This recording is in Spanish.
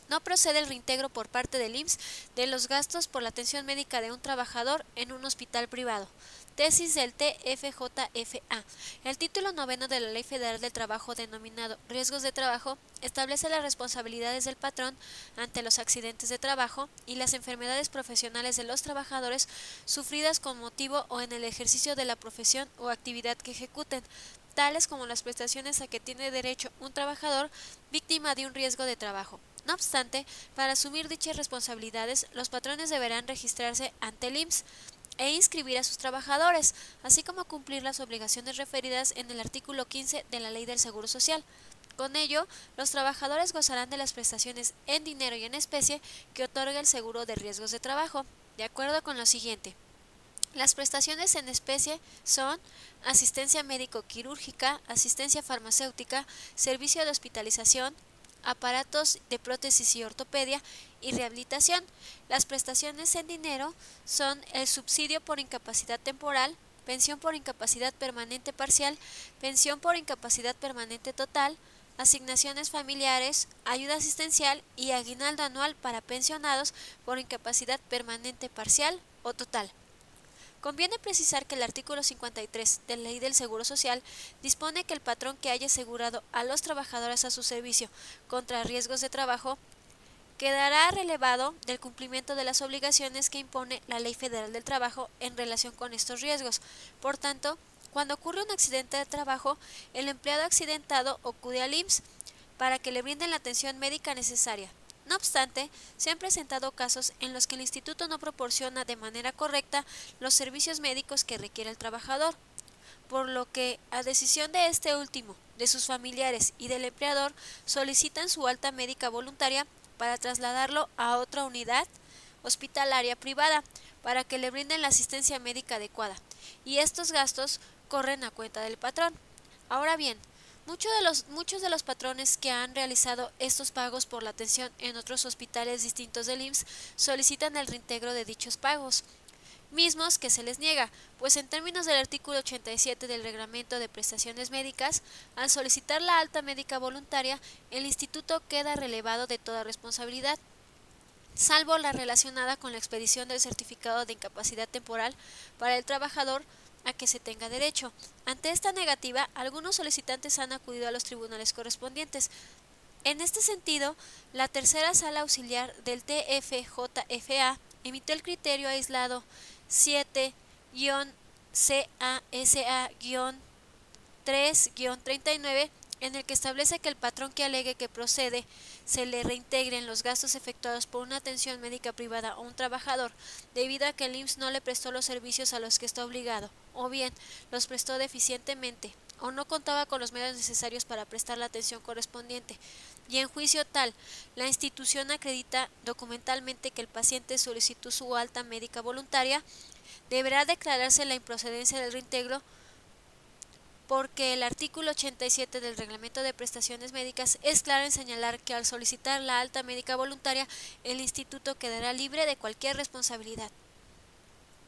No procede el reintegro por parte del IMSS de los gastos por la atención médica de un trabajador en un hospital privado. Tesis del TFJFA. El título noveno de la Ley Federal del Trabajo, denominado Riesgos de Trabajo, establece las responsabilidades del patrón ante los accidentes de trabajo y las enfermedades profesionales de los trabajadores sufridas con motivo o en el ejercicio de la profesión o actividad que ejecuten, tales como las prestaciones a que tiene derecho un trabajador víctima de un riesgo de trabajo. No obstante, para asumir dichas responsabilidades, los patrones deberán registrarse ante el IMSS e inscribir a sus trabajadores, así como cumplir las obligaciones referidas en el artículo 15 de la Ley del Seguro Social. Con ello, los trabajadores gozarán de las prestaciones en dinero y en especie que otorga el seguro de riesgos de trabajo, de acuerdo con lo siguiente. Las prestaciones en especie son asistencia médico-quirúrgica, asistencia farmacéutica, servicio de hospitalización, aparatos de prótesis y ortopedia y rehabilitación. Las prestaciones en dinero son el subsidio por incapacidad temporal, pensión por incapacidad permanente parcial, pensión por incapacidad permanente total, asignaciones familiares, ayuda asistencial y aguinaldo anual para pensionados por incapacidad permanente parcial o total. Conviene precisar que el artículo 53 de la Ley del Seguro Social dispone que el patrón que haya asegurado a los trabajadores a su servicio contra riesgos de trabajo quedará relevado del cumplimiento de las obligaciones que impone la Ley Federal del Trabajo en relación con estos riesgos. Por tanto, cuando ocurre un accidente de trabajo, el empleado accidentado acude al IMSS para que le brinden la atención médica necesaria. No obstante, se han presentado casos en los que el instituto no proporciona de manera correcta los servicios médicos que requiere el trabajador, por lo que, a decisión de este último, de sus familiares y del empleador, solicitan su alta médica voluntaria para trasladarlo a otra unidad hospitalaria privada para que le brinden la asistencia médica adecuada, y estos gastos corren a cuenta del patrón. Ahora bien, muchos de los patrones que han realizado estos pagos por la atención en otros hospitales distintos del IMSS solicitan el reintegro de dichos pagos, mismos que se les niega, pues en términos del artículo 87 del Reglamento de Prestaciones Médicas, al solicitar la alta médica voluntaria, el instituto queda relevado de toda responsabilidad, salvo la relacionada con la expedición del certificado de incapacidad temporal para el trabajador a que se tenga derecho. Ante esta negativa, algunos solicitantes han acudido a los tribunales correspondientes. En este sentido, la tercera sala auxiliar del TFJFA emitió el criterio aislado 7-CASA-3-39 en el que establece que el patrón que alegue que procede se le reintegren los gastos efectuados por una atención médica privada a un trabajador debido a que el IMSS no le prestó los servicios a los que está obligado, o bien los prestó deficientemente, o no contaba con los medios necesarios para prestar la atención correspondiente, y en juicio tal, la institución acredita documentalmente que el paciente solicitó su alta médica voluntaria, deberá declararse la improcedencia del reintegro porque el artículo 87 del Reglamento de Prestaciones Médicas es claro en señalar que al solicitar la alta médica voluntaria, el instituto quedará libre de cualquier responsabilidad.